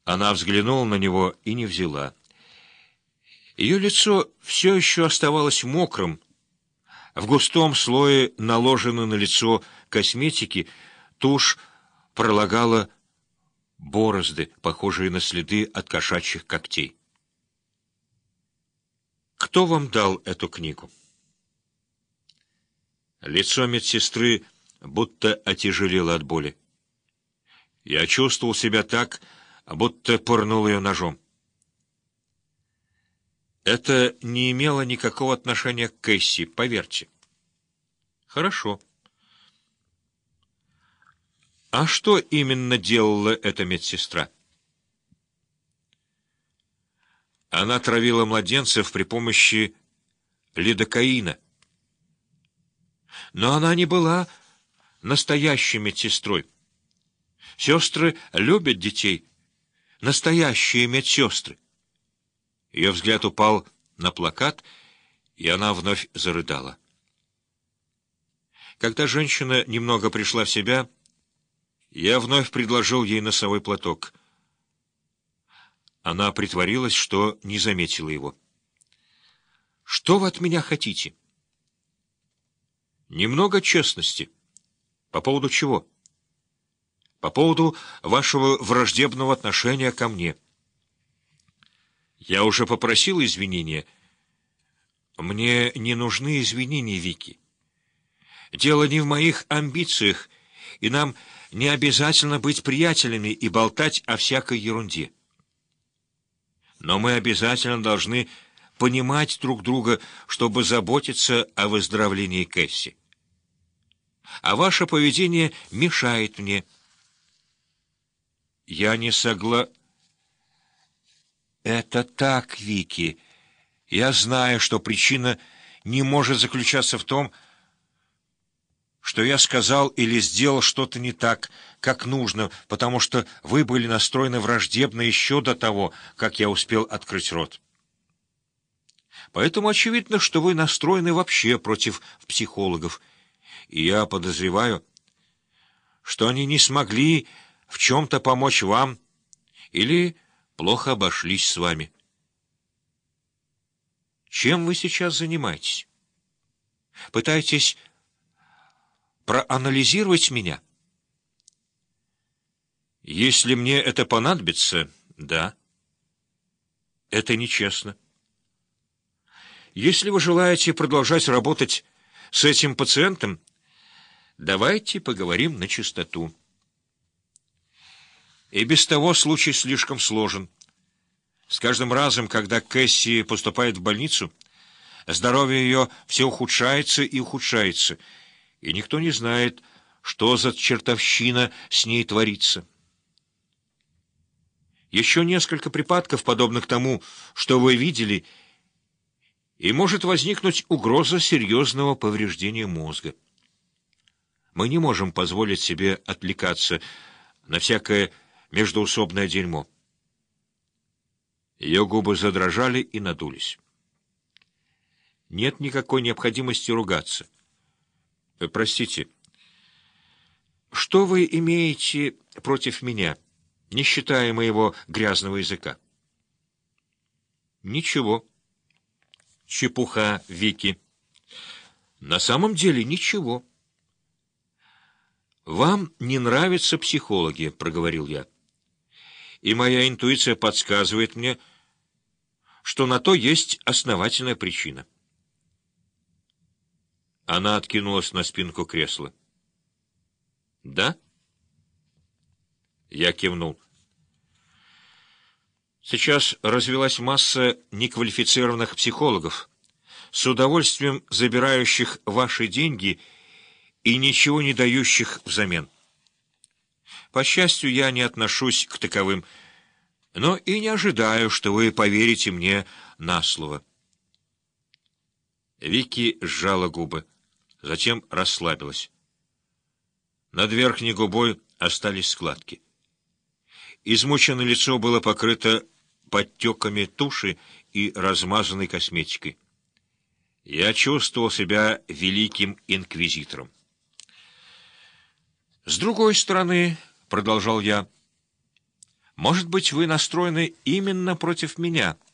Она взглянула на него и не взяла. Ее лицо все еще оставалось мокрым. В густом слое наложенной на лицо косметики тушь пролагала борозды, похожие на следы от кошачьих когтей. «Кто вам дал эту книгу?» Лицо медсестры будто отяжелело от боли. Я чувствовал себя так, будто пырнул ее ножом. Это не имело никакого отношения к Кэсси, поверьте. Хорошо. А что именно делала эта медсестра? Она травила младенцев при помощи лидокаина. Но она не была настоящей медсестрой. Сестры любят детей, настоящие медсестры. Ее взгляд упал на плакат, и она вновь зарыдала. Когда женщина немного пришла в себя, я вновь предложил ей носовой платок. Она притворилась, что не заметила его. «Что вы от меня хотите?» «Немного честности». «По поводу чего?» «По поводу вашего враждебного отношения ко мне». «Я уже попросил извинения». «Мне не нужны извинения, Вики. Дело не в моих амбициях, и нам не обязательно быть приятелями и болтать о всякой ерунде. Но мы обязательно должны понимать друг друга, чтобы заботиться о выздоровлении Кэсси. А ваше поведение мешает мне». «Я не Это так, Вики. Я знаю, что причина не может заключаться в том, что я сказал или сделал что-то не так, как нужно, потому что вы были настроены враждебно еще до того, как я успел открыть рот. Поэтому очевидно, что вы настроены вообще против психологов, и я подозреваю, что они не смогли в чем-то помочь вам или плохо обошлись с вами. Чем вы сейчас занимаетесь? Пытаетесь проанализировать меня? Если мне это понадобится, да. Это нечестно. Если вы желаете продолжать работать с этим пациентом, давайте поговорим на чистоту. И без того случай слишком сложен. С каждым разом, когда Кэсси поступает в больницу, здоровье ее все ухудшается и ухудшается, и никто не знает, что за чертовщина с ней творится. Еще несколько припадков, подобных тому, что вы видели, и может возникнуть угроза серьезного повреждения мозга. Мы не можем позволить себе отвлекаться на всякое междоусобное дерьмо. Ее губы задрожали и надулись. Нет никакой необходимости ругаться. Простите, что вы имеете против меня, не считая моего грязного языка? Ничего. Чепуха, Вики. На самом деле ничего. Вам не нравятся психологи, проговорил я. И моя интуиция подсказывает мне, что на то есть основательная причина. Она откинулась на спинку кресла. «Да?» Я кивнул. Сейчас развилась масса неквалифицированных психологов, с удовольствием забирающих ваши деньги и ничего не дающих взамен. По счастью, я не отношусь к таковым, но и не ожидаю, что вы поверите мне на слово. Вики сжала губы, затем расслабилась. Над верхней губой остались складки. Измученное лицо было покрыто подтеками туши и размазанной косметикой. Я чувствовал себя великим инквизитором. «С другой стороны, — продолжал я, — Может быть, вы настроены именно против меня?»